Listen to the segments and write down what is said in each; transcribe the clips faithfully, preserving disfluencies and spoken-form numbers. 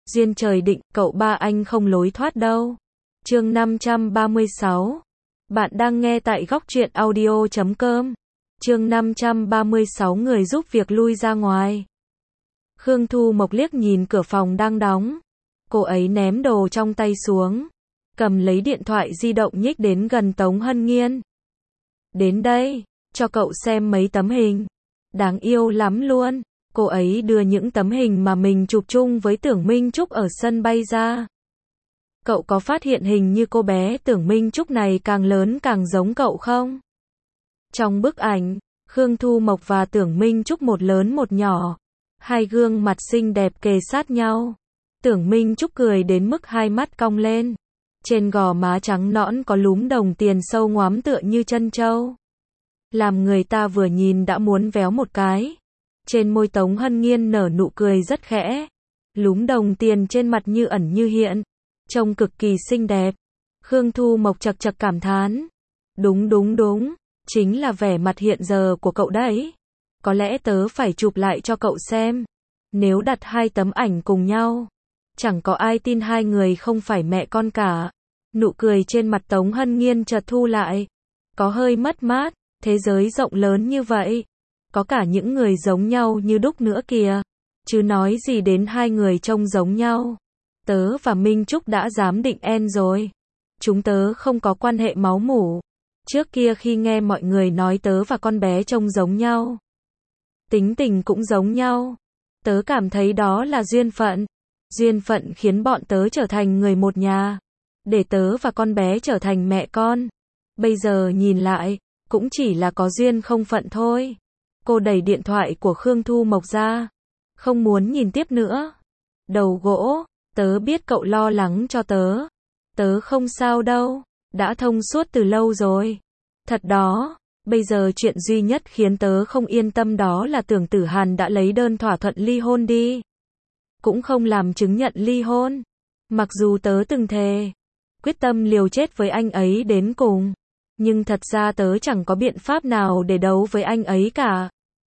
Duyên trời định, cậu ba anh không lối thoát đâu. Chương năm trăm ba mươi sáu. Bạn đang nghe tại góc truyện audio chấm com. Chương năm trăm ba mươi sáu người giúp việc lui ra ngoài. Khương Thu Mộc liếc nhìn cửa phòng đang đóng. Cô ấy ném đồ trong tay xuống, cầm lấy điện thoại di động nhích đến gần Tống Hân Nghiên. Đến đây, cho cậu xem mấy tấm hình. Đáng yêu lắm luôn. Cô ấy đưa những tấm hình mà mình chụp chung với Tưởng Minh Trúc ở sân bay ra. Cậu có phát hiện hình như cô bé Tưởng Minh Trúc này càng lớn càng giống cậu không? Trong bức ảnh, Khương Thu Mộc và Tưởng Minh Trúc một lớn một nhỏ. Hai gương mặt xinh đẹp kề sát nhau. Tưởng Minh Trúc cười đến mức hai mắt cong lên. Trên gò má trắng nõn có lúm đồng tiền sâu ngoám tựa như chân trâu. Làm người ta vừa nhìn đã muốn véo một cái. Trên môi Tống Hân Nghiên nở nụ cười rất khẽ. Lúm đồng tiền trên mặt như ẩn như hiện. Trông cực kỳ xinh đẹp. Khương Thu Mộc chật chật cảm thán. Đúng đúng đúng. Chính là vẻ mặt hiện giờ của cậu đấy. Có lẽ tớ phải chụp lại cho cậu xem. Nếu đặt hai tấm ảnh cùng nhau, chẳng có ai tin hai người không phải mẹ con cả. Nụ cười trên mặt Tống Hân Nghiên chợt thu lại. Có hơi mất mát. Thế giới rộng lớn như vậy. Có cả những người giống nhau như đúc nữa kìa. Chứ nói gì đến hai người trông giống nhau. Tớ và Minh Trúc đã giám định en rồi. Chúng tớ không có quan hệ máu mủ. Trước kia khi nghe mọi người nói tớ và con bé trông giống nhau, tính tình cũng giống nhau, tớ cảm thấy đó là duyên phận. Duyên phận khiến bọn tớ trở thành người một nhà. Để tớ và con bé trở thành mẹ con. Bây giờ nhìn lại, cũng chỉ là có duyên không phận thôi. Cô đẩy điện thoại của Khương Thu Mộc ra. Không muốn nhìn tiếp nữa. Đầu gỗ, tớ biết cậu lo lắng cho tớ. Tớ không sao đâu. Đã thông suốt từ lâu rồi. Thật đó, bây giờ chuyện duy nhất khiến tớ không yên tâm đó là Tưởng Tử Hàn đã lấy đơn thỏa thuận ly hôn đi. Cũng không làm chứng nhận ly hôn. Mặc dù tớ từng thề, quyết tâm liều chết với anh ấy đến cùng. Nhưng thật ra tớ chẳng có biện pháp nào để đấu với anh ấy cả.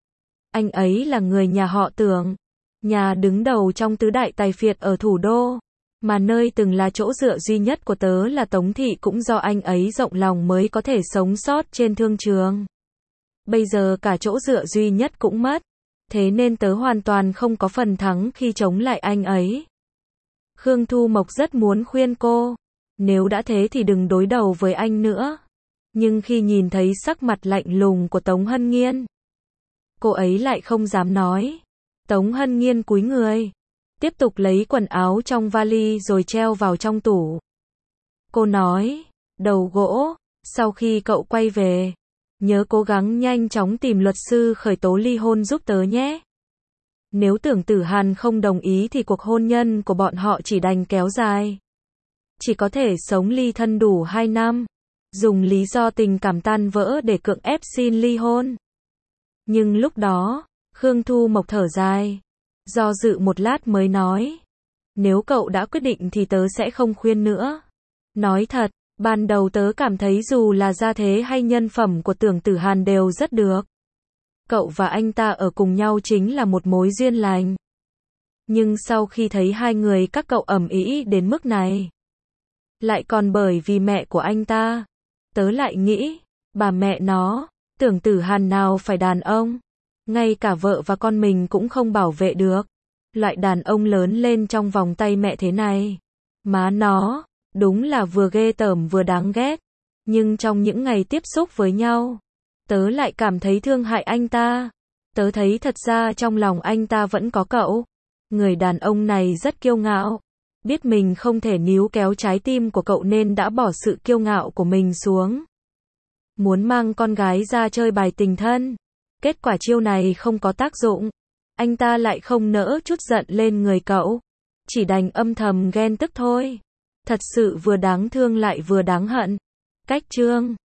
Anh ấy là người nhà họ Tưởng. Nhà đứng đầu trong tứ đại tài phiệt ở thủ đô. Mà nơi từng là chỗ dựa duy nhất của tớ là Tống Thị cũng do anh ấy rộng lòng mới có thể sống sót trên thương trường. Bây giờ cả chỗ dựa duy nhất cũng mất. Thế nên tớ hoàn toàn không có phần thắng khi chống lại anh ấy. Khương Thu Mộc rất muốn khuyên cô. Nếu đã thế thì đừng đối đầu với anh nữa. Nhưng khi nhìn thấy sắc mặt lạnh lùng của Tống Hân Nghiên, cô ấy lại không dám nói. Tống Hân Nghiên cúi người, tiếp tục lấy quần áo trong vali rồi treo vào trong tủ. Cô nói, đầu gỗ, sau khi cậu quay về, nhớ cố gắng nhanh chóng tìm luật sư khởi tố ly hôn giúp tớ nhé. Nếu Tưởng Tử Hàn không đồng ý thì cuộc hôn nhân của bọn họ chỉ đành kéo dài. Chỉ có thể sống ly thân đủ hai năm. Dùng lý do tình cảm tan vỡ để cưỡng ép xin ly hôn. Nhưng lúc đó, Khương Thu Mộc thở dài. Do dự một lát mới nói. Nếu cậu đã quyết định thì tớ sẽ không khuyên nữa. Nói thật, ban đầu tớ cảm thấy dù là gia thế hay nhân phẩm của Tưởng Tử Hàn đều rất được. Cậu và anh ta ở cùng nhau chính là một mối duyên lành. Nhưng sau khi thấy hai người các cậu ầm ĩ đến mức này, lại còn bởi vì mẹ của anh ta, tớ lại nghĩ, bà mẹ nó, Tưởng Tử Hàn nào phải đàn ông. Ngay cả vợ và con mình cũng không bảo vệ được. Loại đàn ông lớn lên trong vòng tay mẹ thế này. Má nó, đúng là vừa ghê tởm vừa đáng ghét. Nhưng trong những ngày tiếp xúc với nhau, tớ lại cảm thấy thương hại anh ta. Tớ thấy thật ra trong lòng anh ta vẫn có cậu. Người đàn ông này rất kiêu ngạo. Biết mình không thể níu kéo trái tim của cậu nên đã bỏ sự kiêu ngạo của mình xuống. Muốn mang con gái ra chơi bài tình thân. Kết quả chiêu này không có tác dụng. Anh ta lại không nỡ chút giận lên người cậu. Chỉ đành âm thầm ghen tức thôi. Thật sự vừa đáng thương lại vừa đáng hận. Cách chương